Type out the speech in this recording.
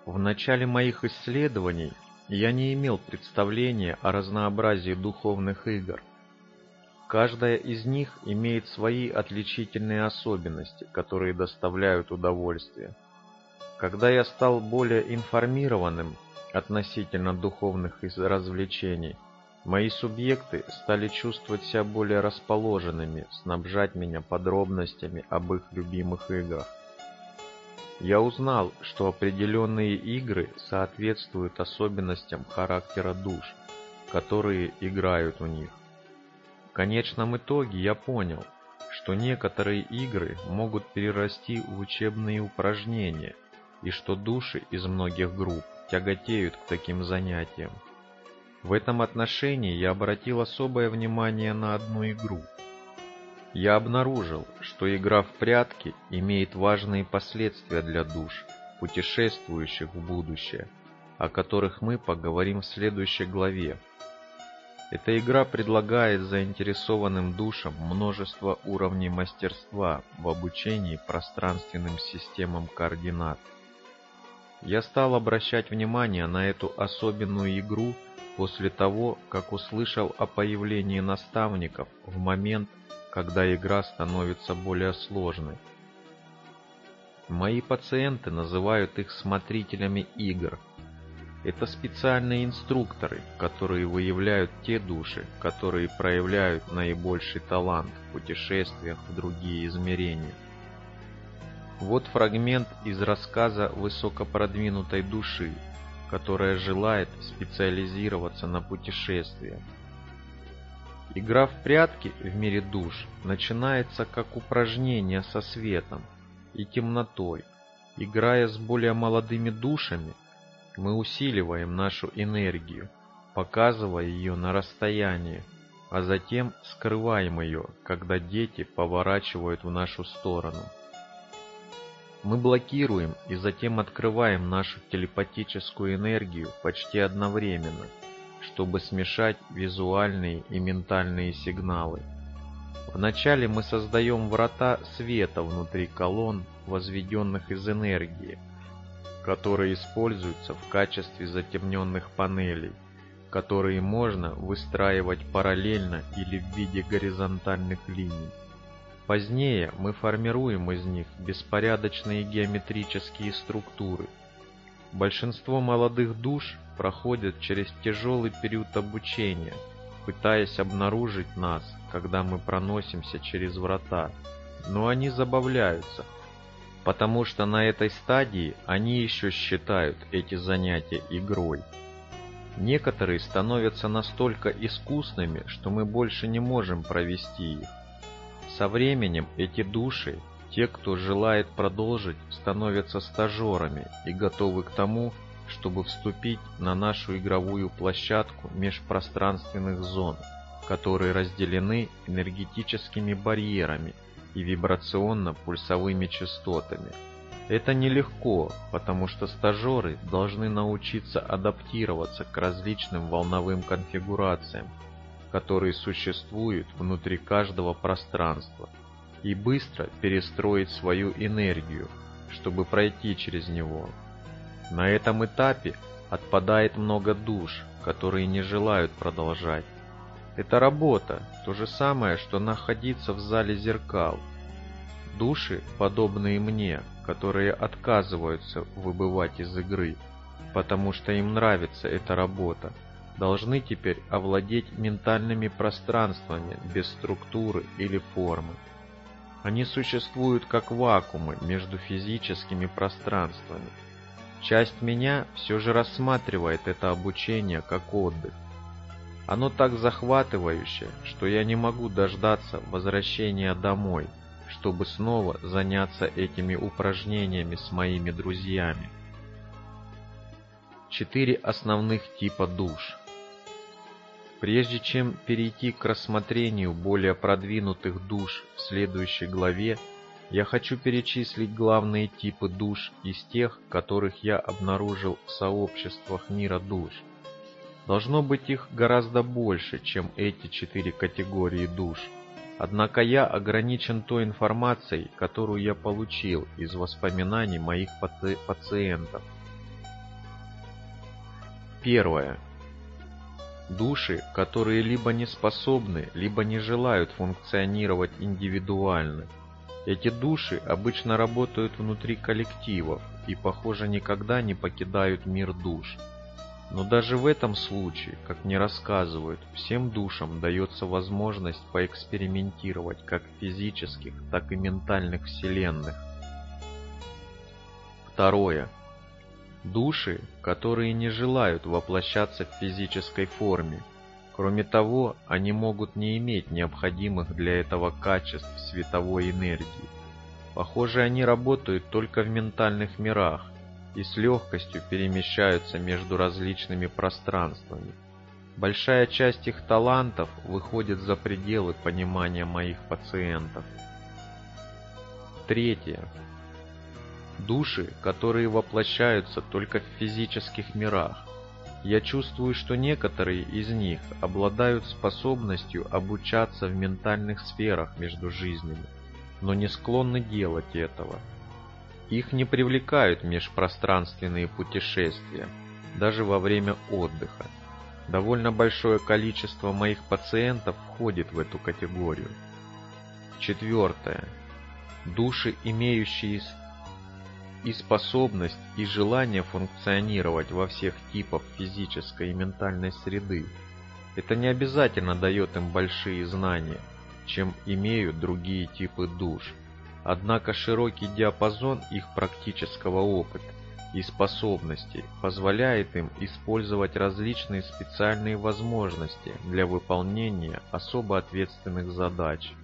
В начале моих исследований я не имел представления о разнообразии духовных игр. Каждая из них имеет свои отличительные особенности, которые доставляют удовольствие. Когда я стал более информированным относительно духовных развлечений, мои субъекты стали чувствовать себя более расположенными, снабжать меня подробностями об их любимых играх. Я узнал, что определенные игры соответствуют особенностям характера душ, которые играют в них. В конечном итоге я понял, что некоторые игры могут перерасти в учебные упражнения, и что души из многих групп тяготеют к таким занятиям. В этом отношении я обратил особое внимание на одну игру. Я обнаружил, что игра в прятки имеет важные последствия для душ, путешествующих в будущее, о которых мы поговорим в следующей главе. Эта игра предлагает заинтересованным душам множество уровней мастерства в обучении пространственным системам координат. Я стал обращать внимание на эту особенную игру после того, как услышал о появлении наставников в момент, когда игра становится более сложной. Мои пациенты называют их смотрителями игр. Это специальные инструкторы, которые выявляют те души, которые проявляют наибольший талант в путешествиях в другие измерения. Вот фрагмент из рассказа высокопродвинутой души, которая желает специализироваться на путешествиях. Игра в прятки в мире душ начинается как упражнение со светом и темнотой. Играя с более молодыми душами, мы усиливаем нашу энергию, показывая ее на расстоянии, а затем скрываем ее, когда дети поворачивают в нашу сторону. Мы блокируем и затем открываем нашу телепатическую энергию почти одновременно, чтобы смешать визуальные и ментальные сигналы. Вначале мы создаем врата света внутри колонн, возведенных из энергии, которые используются в качестве затемненных панелей, которые можно выстраивать параллельно или в виде горизонтальных линий. Позднее мы формируем из них беспорядочные геометрические структуры. Большинство молодых душ проходят через тяжелый период обучения, пытаясь обнаружить нас, когда мы проносимся через врата, но они забавляются, потому что на этой стадии они еще считают эти занятия игрой. Некоторые становятся настолько искусными, что мы больше не можем провести их. Со временем эти души, те, кто желает продолжить, становятся стажерами и готовы к тому, чтобы вступить на нашу игровую площадку межпространственных зон, которые разделены энергетическими барьерами и вибрационно-пульсовыми частотами. Это нелегко, потому что стажеры должны научиться адаптироваться к различным волновым конфигурациям, которые существуют внутри каждого пространства, и быстро перестроить свою энергию, чтобы пройти через него. На этом этапе отпадает много душ, которые не желают продолжать. Это работа, то же самое, что находиться в зале зеркал. Души, подобные мне, которые отказываются выбывать из игры, потому что им нравится эта работа, должны теперь овладеть ментальными пространствами без структуры или формы. Они существуют как вакуумы между физическими пространствами. Часть меня все же рассматривает это обучение как отдых. Оно так захватывающе, что я не могу дождаться возвращения домой, чтобы снова заняться этими упражнениями с моими друзьями. 4 основных типа душ. Прежде чем перейти к рассмотрению более продвинутых душ в следующей главе, я хочу перечислить главные типы душ из тех, которых я обнаружил в сообществах мира душ. Должно быть их гораздо больше, чем эти 4 категории душ. Однако я ограничен той информацией, которую я получил из воспоминаний моих пациентов. Первое. Души, которые либо не способны, либо не желают функционировать индивидуально. Эти души обычно работают внутри коллективов и, похоже, никогда не покидают мир душ. Но даже в этом случае, как мне рассказывают, всем душам дается возможность поэкспериментировать как в физических, так и ментальных вселенных. Второе. Души, которые не желают воплощаться в физической форме. Кроме того, они могут не иметь необходимых для этого качеств световой энергии. Похоже, они работают только в ментальных мирах и с легкостью перемещаются между различными пространствами. Большая часть их талантов выходит за пределы понимания моих пациентов. Третье. Души, которые воплощаются только в физических мирах. Я чувствую, что некоторые из них обладают способностью обучаться в ментальных сферах между жизнями, но не склонны делать этого. Их не привлекают межпространственные путешествия, даже во время отдыха. Довольно большое количество моих пациентов входит в эту категорию. Четвертое. Души, имеющие и способность, и желание функционировать во всех типах физической и ментальной среды. Это не обязательно дает им большие знания, чем имеют другие типы душ. Однако широкий диапазон их практического опыта и способностей позволяет им использовать различные специальные возможности для выполнения особо ответственных задач.